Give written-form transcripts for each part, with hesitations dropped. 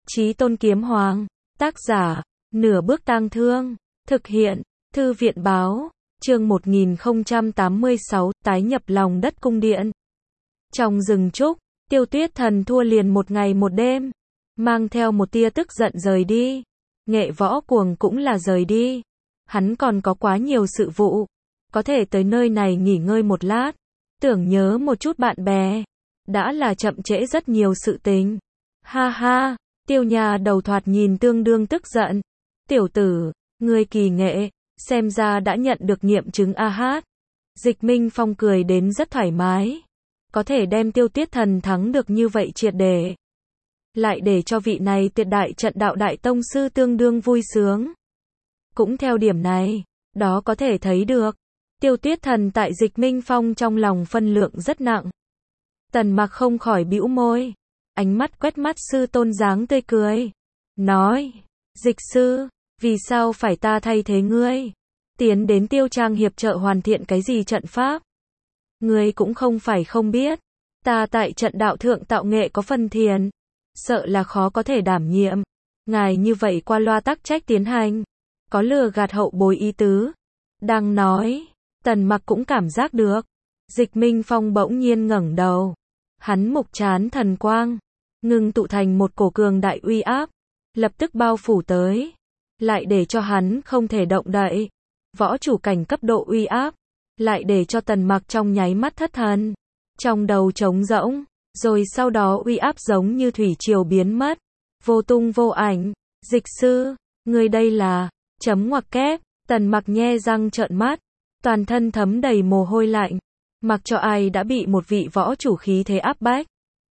Chí Tôn Kiếm Hoàng, tác giả, Nửa Bước Tang Thương, thực hiện, Thư viện báo, chương 1086, tái nhập lòng đất cung điện. Trong rừng trúc, Tiêu Tuyết Thần thua liền một ngày một đêm, mang theo một tia tức giận rời đi. Nghệ Võ Cuồng cũng là rời đi. Hắn còn có quá nhiều sự vụ, có thể tới nơi này nghỉ ngơi một lát, tưởng nhớ một chút bạn bè, đã là chậm trễ rất nhiều sự tình. Ha ha, Tiêu nhà đầu thoạt nhìn tương đương tức giận. Tiểu tử, ngươi kỳ nghệ, xem ra đã nhận được nghiệm chứng a hát. Dịch Minh Phong cười đến rất thoải mái. Có thể đem Tiêu Tuyết Thần thắng được như vậy triệt để, lại để cho vị này tuyệt đại trận đạo đại tông sư tương đương vui sướng. Cũng theo điểm này, đó có thể thấy được, Tiêu Tuyết Thần tại Dịch Minh Phong trong lòng phân lượng rất nặng. Tần Mặc không khỏi bĩu môi, ánh mắt quét mắt sư tôn dáng tươi cười, nói, Dịch sư, vì sao phải ta thay thế ngươi? Tiến đến Tiêu Trang hiệp trợ hoàn thiện cái gì trận pháp? Ngươi cũng không phải không biết, ta tại trận đạo thượng tạo nghệ có phần thiền, sợ là khó có thể đảm nhiệm. Ngài như vậy qua loa tắc trách tiến hành, có lừa gạt hậu bối ý tứ. Đang nói, Tần Mặc cũng cảm giác được. Dịch Minh Phong bỗng nhiên ngẩng đầu, hắn mục trán thần quang ngưng tụ thành một cổ cường đại uy áp, lập tức bao phủ tới, lại để cho hắn không thể động đậy. Võ chủ cảnh cấp độ uy áp, lại để cho Tần Mặc trong nháy mắt thất thần, trong đầu trống rỗng, rồi sau đó uy áp giống như thủy triều biến mất, vô tung vô ảnh. Dịch sư, ngươi đây là, chấm ngoặc kép. Tần Mặc nhe răng trợn mắt, toàn thân thấm đầy mồ hôi lạnh, mặc cho ai đã bị một vị võ chủ khí thế áp bách,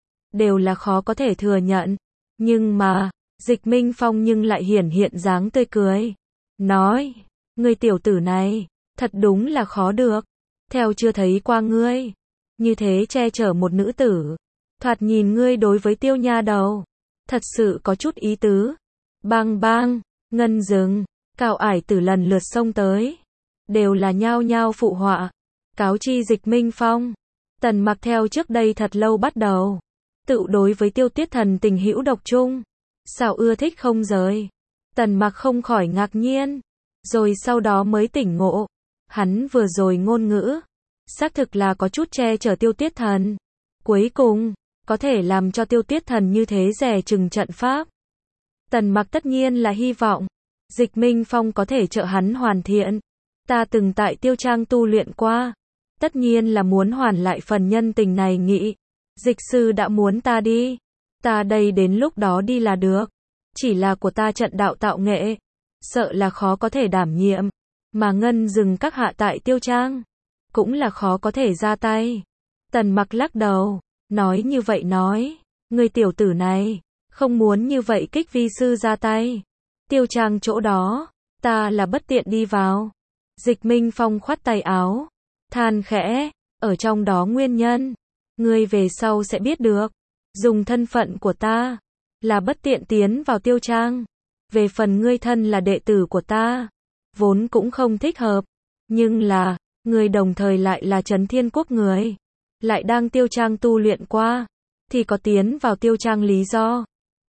đều là khó có thể thừa nhận. Nhưng mà, Dịch Minh Phong nhưng lại hiển hiện dáng tươi cười, nói, ngươi tiểu tử này, thật đúng là khó được, theo chưa thấy qua ngươi, như thế che chở một nữ tử, thoạt nhìn ngươi đối với Tiêu nha đầu, thật sự có chút ý tứ. Bang bang, ngân rừng, Cao Ải Tử lần lượt xông tới, đều là nhao nhao phụ họa, cáo chi Dịch Minh Phong. Tần Mặc theo trước đây thật lâu bắt đầu, tự đối với Tiêu Tuyết Thần tình hữu độc chung, sao ưa thích không rời. Tần Mặc không khỏi ngạc nhiên, rồi sau đó mới tỉnh ngộ, hắn vừa rồi ngôn ngữ, xác thực là có chút che chở Tiêu Tuyết Thần. Cuối cùng, có thể làm cho Tiêu Tuyết Thần như thế dè chừng trận pháp. Tần Mặc tất nhiên là hy vọng Dịch Minh Phong có thể trợ hắn hoàn thiện. Ta từng tại Tiêu Trang tu luyện qua, tất nhiên là muốn hoàn lại phần nhân tình này nghị. Dịch sư đã muốn ta đi, ta đây đến lúc đó đi là được. Chỉ là của ta trận đạo tạo nghệ, sợ là khó có thể đảm nhiệm, mà ngân dừng các hạ tại Tiêu Trang, cũng là khó có thể ra tay. Tần Mặc lắc đầu, nói như vậy nói, người tiểu tử này, không muốn như vậy kích vi sư ra tay. Tiêu Trang chỗ đó, ta là bất tiện đi vào. Dịch Minh Phong khoát tay áo, than khẽ, ở trong đó nguyên nhân, ngươi về sau sẽ biết được. Dùng thân phận của ta, là bất tiện tiến vào Tiêu Trang. Về phần ngươi thân là đệ tử của ta, vốn cũng không thích hợp. Nhưng là, ngươi đồng thời lại là Trấn Thiên Quốc người, lại đang Tiêu Trang tu luyện qua, thì có tiến vào Tiêu Trang lý do.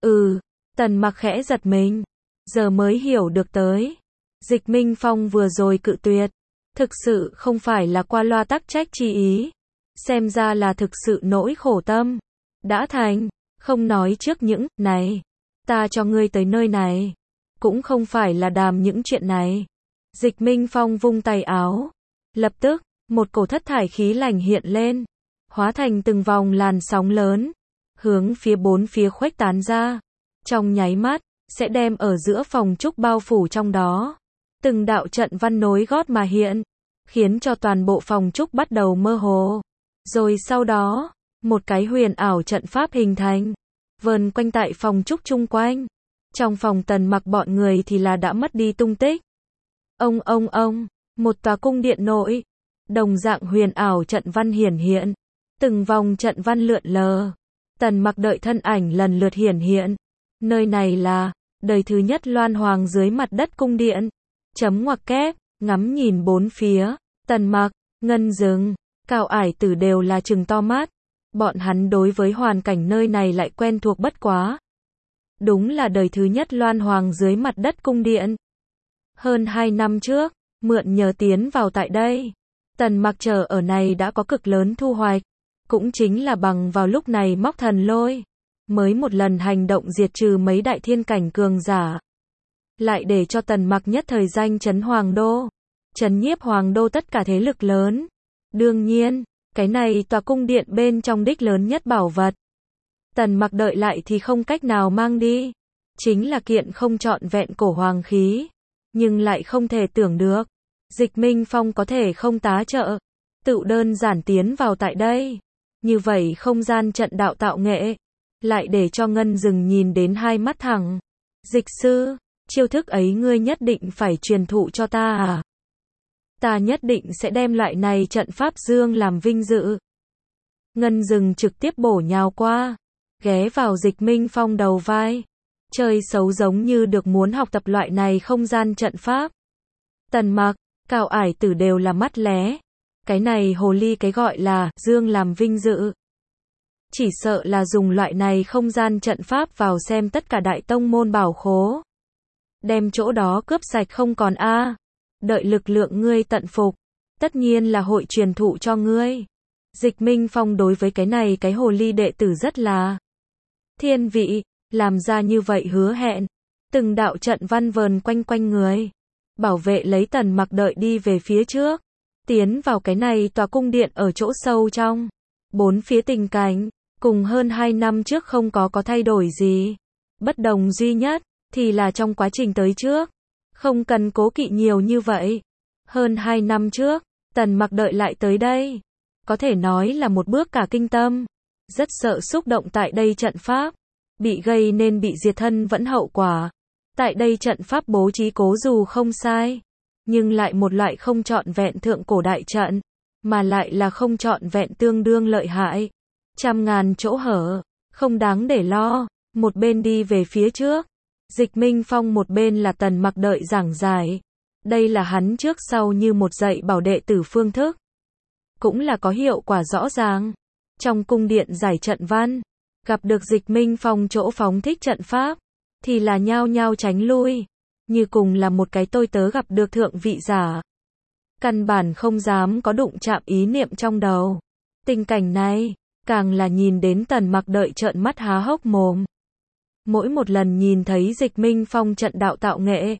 Tần Mặc khẽ giật mình, giờ mới hiểu được tới. Dịch Minh Phong vừa rồi cự tuyệt, thực sự không phải là qua loa tắc trách chi ý, xem ra là thực sự nỗi khổ tâm đã thành. Không nói trước những này, ta cho ngươi tới nơi này, cũng không phải là đàm những chuyện này. Dịch Minh Phong vung tay áo, lập tức, một cổ thất thải khí lành hiện lên, hóa thành từng vòng làn sóng lớn, hướng phía bốn phía khuếch tán ra. Trong nháy mắt, sẽ đem ở giữa phòng trúc bao phủ trong đó. Từng đạo trận văn nối gót mà hiện, khiến cho toàn bộ phòng trúc bắt đầu mơ hồ. Rồi sau đó, một cái huyền ảo trận pháp hình thành, vờn quanh tại phòng trúc chung quanh. Trong phòng Tần Mặc bọn người thì là đã mất đi tung tích. Ông, một tòa cung điện nội, đồng dạng huyền ảo trận văn hiển hiện, từng vòng trận văn lượn lờ. Tần Mặc đợi thân ảnh lần lượt hiển hiện. Nơi này là đời thứ nhất Loan Hoàng dưới mặt đất cung điện. Chấm ngoặc kép, ngắm nhìn bốn phía, Tần Mặc, ngân dừng, Cao Ải Tử đều là trừng to mắt. Bọn hắn đối với hoàn cảnh nơi này lại quen thuộc bất quá. Đúng là đời thứ nhất Loan Hoàng dưới mặt đất cung điện. Hơn 2 năm trước, mượn nhờ tiến vào tại đây. Tần Mặc chờ ở này đã có cực lớn thu hoạch. Cũng chính là bằng vào lúc này móc thần lôi. Mới một lần hành động diệt trừ mấy đại thiên cảnh cường giả. Lại để cho Tần Mặc nhất thời danh chấn Hoàng Đô. Chấn nhiếp Hoàng Đô tất cả thế lực lớn. Đương nhiên, cái này tòa cung điện bên trong đích lớn nhất bảo vật. Tần Mặc đợi lại thì không cách nào mang đi. Chính là kiện không trọn vẹn cổ hoàng khí. Nhưng lại không thể tưởng được. Dịch Minh Phong có thể không tá trợ. Tự đơn giản tiến vào tại đây. Như vậy không gian trận đạo tạo nghệ. Lại để cho Ngân Dừng nhìn đến hai mắt thẳng. Dịch sư, chiêu thức ấy ngươi nhất định phải truyền thụ cho ta à? Ta nhất định sẽ đem loại này trận pháp dương làm vinh dự. Ngân Dừng trực tiếp bổ nhào qua. Ghé vào Dịch Minh Phong đầu vai. Chơi xấu giống như được muốn học tập loại này không gian trận pháp. Tần Mặc, Cao Ải Tử đều là mắt lé. Cái này hồ ly cái gọi là dương làm vinh dự. Chỉ sợ là dùng loại này không gian trận pháp vào xem tất cả đại tông môn bảo khố. Đem chỗ đó cướp sạch không còn a. Đợi lực lượng ngươi tận phục. Tất nhiên là hội truyền thụ cho ngươi. Dịch Minh Phong đối với cái này cái hồ ly đệ tử rất là thiên vị. Làm ra như vậy hứa hẹn. Từng đạo trận văn vờn quanh quanh người. Bảo vệ lấy Tần Mặc đợi đi về phía trước. Tiến vào cái này tòa cung điện ở chỗ sâu trong. Bốn phía tình cảnh. Cùng hơn 2 năm trước không có thay đổi gì. Bất đồng duy nhất. Thì là trong quá trình tới trước. Không cần cố kỵ nhiều như vậy. Hơn 2 năm trước. Tần Mặc đợi lại tới đây. Có thể nói là một bước cả kinh tâm. Rất sợ xúc động tại đây trận pháp. Bị gây nên bị diệt thân vẫn hậu quả. Tại đây trận pháp bố trí cố dù không sai. Nhưng lại một loại không trọn vẹn thượng cổ đại trận. Mà lại là không trọn vẹn tương đương lợi hại. Trăm ngàn chỗ hở. Không đáng để lo. Một bên đi về phía trước. Dịch Minh Phong một bên là Tần Mặc đợi giảng giải. Đây là hắn trước sau như một dạy bảo đệ tử phương thức. Cũng là có hiệu quả rõ ràng. Trong cung điện giải trận văn. Gặp được Dịch Minh Phong chỗ phóng thích trận pháp. Thì là nhao nhao tránh lui. Như cùng là một cái tôi tớ gặp được thượng vị giả. Căn bản không dám có đụng chạm ý niệm trong đầu. Tình cảnh này. Càng là nhìn đến Tần Mặc đợi trợn mắt há hốc mồm. Mỗi một lần nhìn thấy Dịch Minh Phong trận đạo tạo nghệ.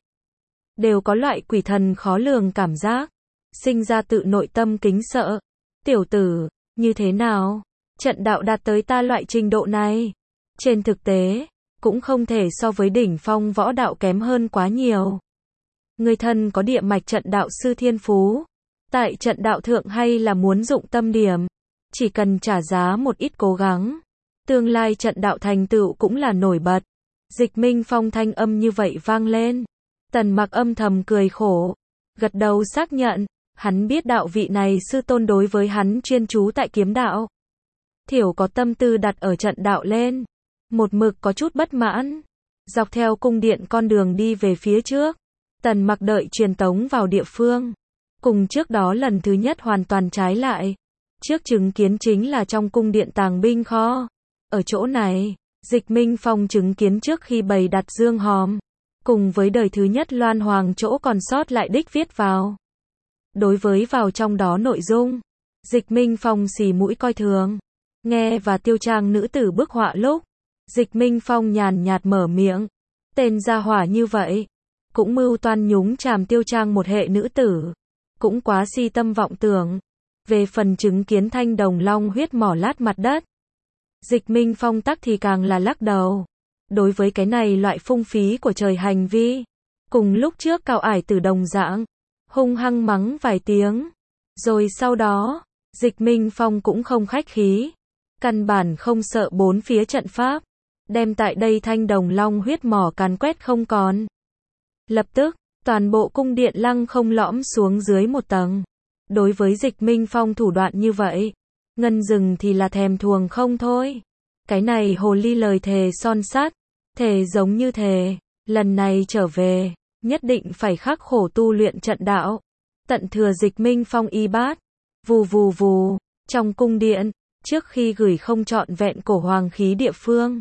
Đều có loại quỷ thần khó lường cảm giác. Sinh ra tự nội tâm kính sợ. Tiểu tử, như thế nào? Trận đạo đạt tới ta loại trình độ này. Trên thực tế, cũng không thể so với đỉnh phong võ đạo kém hơn quá nhiều. Người thân có địa mạch trận đạo sư thiên phú. Tại trận đạo thượng hay là muốn dụng tâm điểm. Chỉ cần trả giá một ít cố gắng. Tương lai trận đạo thành tựu cũng là nổi bật. Dịch Minh Phong thanh âm như vậy vang lên. Tần Mặc âm thầm cười khổ. Gật đầu xác nhận. Hắn biết đạo vị này sư tôn đối với hắn chuyên chú tại kiếm đạo. Thiểu có tâm tư đặt ở trận đạo lên. Một mực có chút bất mãn. Dọc theo cung điện con đường đi về phía trước. Tần Mặc đợi truyền tống vào địa phương. Cùng trước đó lần thứ nhất hoàn toàn trái lại. Trước chứng kiến chính là trong cung điện tàng binh kho. Ở chỗ này, Dịch Minh Phong chứng kiến trước khi bày đặt dương hòm. Cùng với đời thứ nhất Loan Hoàng chỗ còn sót lại đích viết vào. Đối với vào trong đó nội dung. Dịch Minh Phong xì mũi coi thường. Nghe và tiêu trang nữ tử bức họa lúc. Dịch Minh Phong nhàn nhạt mở miệng. Tên gia hỏa như vậy. Cũng mưu toan nhúng chàm tiêu trang một hệ nữ tử. Cũng quá si tâm vọng tưởng. Về phần chứng kiến thanh đồng long huyết mỏ lát mặt đất. Dịch Minh Phong tắc thì càng là lắc đầu. Đối với cái này loại phung phí của trời hành vi. Cùng lúc trước Cao Ải Tử đồng dạng. Hung hăng mắng vài tiếng. Rồi sau đó, Dịch Minh Phong cũng không khách khí. Căn bản không sợ bốn phía trận pháp. Đem tại đây thanh đồng long huyết mỏ càn quét không còn. Lập tức, toàn bộ cung điện lăng không lõm xuống dưới một tầng. Đối với Dịch Minh Phong thủ đoạn như vậy, Ngân Dừng thì là thèm thuồng không thôi. Cái này hồ ly lời thề son sắt, thề giống như thề, lần này trở về, nhất định phải khắc khổ tu luyện trận đạo. Tận thừa Dịch Minh Phong y bát, vù vù vù, trong cung điện, trước khi gửi không trọn vẹn cổ hoàng khí địa phương,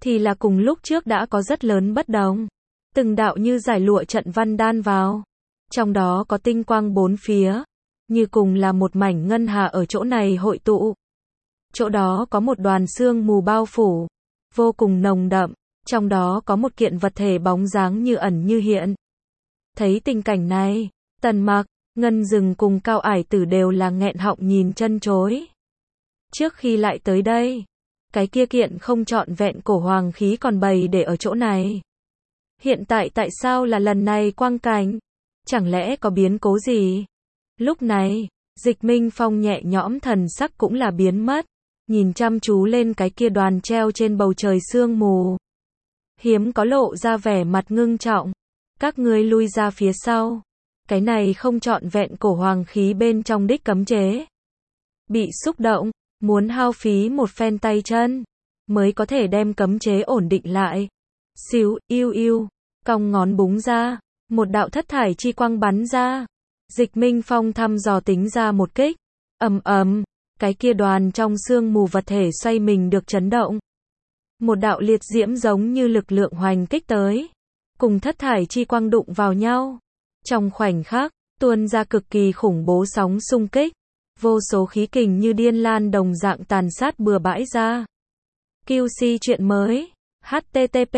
thì là cùng lúc trước đã có rất lớn bất đồng. Từng đạo như giải lụa trận văn đan vào. Trong đó có tinh quang bốn phía. Như cùng là một mảnh ngân hà ở chỗ này hội tụ. Chỗ đó có một đoàn sương mù bao phủ. Vô cùng nồng đậm. Trong đó có một kiện vật thể bóng dáng như ẩn như hiện. Thấy tình cảnh này, Tần Mặc, Ngân Dừng cùng Cao Ải Tử đều là nghẹn họng nhìn chân chối. Trước khi lại tới đây, cái kia kiện không trọn vẹn cổ hoàng khí còn bày để ở chỗ này. Hiện tại tại sao là lần này quang cảnh? Chẳng lẽ có biến cố gì? Lúc này, Dịch Minh Phong nhẹ nhõm thần sắc cũng là biến mất, nhìn chăm chú lên cái kia đoàn treo trên bầu trời sương mù. Hiếm có lộ ra vẻ mặt ngưng trọng. Các ngươi lui ra phía sau. Cái này không trọn vẹn cổ hoàng khí bên trong đích cấm chế. Bị xúc động, muốn hao phí một phen tay chân, mới có thể đem cấm chế ổn định lại. Xíu, yêu yêu, cong ngón búng ra, một đạo thất thải chi quang bắn ra. Dịch Minh Phong thăm dò tính ra một kích. Ầm ầm, cái kia đoàn trong sương mù vật thể xoay mình được chấn động. Một đạo liệt diễm giống như lực lượng hoành kích tới, cùng thất thải chi quang đụng vào nhau. Trong khoảnh khắc, tuôn ra cực kỳ khủng bố sóng xung kích. Vô số khí kình như điên lan đồng dạng tàn sát bừa bãi ra. QC chuyện mới. http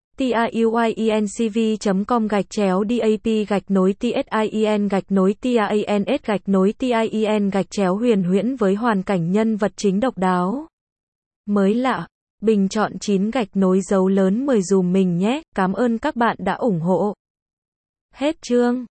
tiuinCV.com/dap-tien-tien-tien-huyền huyễn với hoàn cảnh nhân vật chính độc đáo. Mới lạ, bình chọn 9 dấu lớn 10 dùm mình nhé, cảm ơn các bạn đã ủng hộ. Hết chương.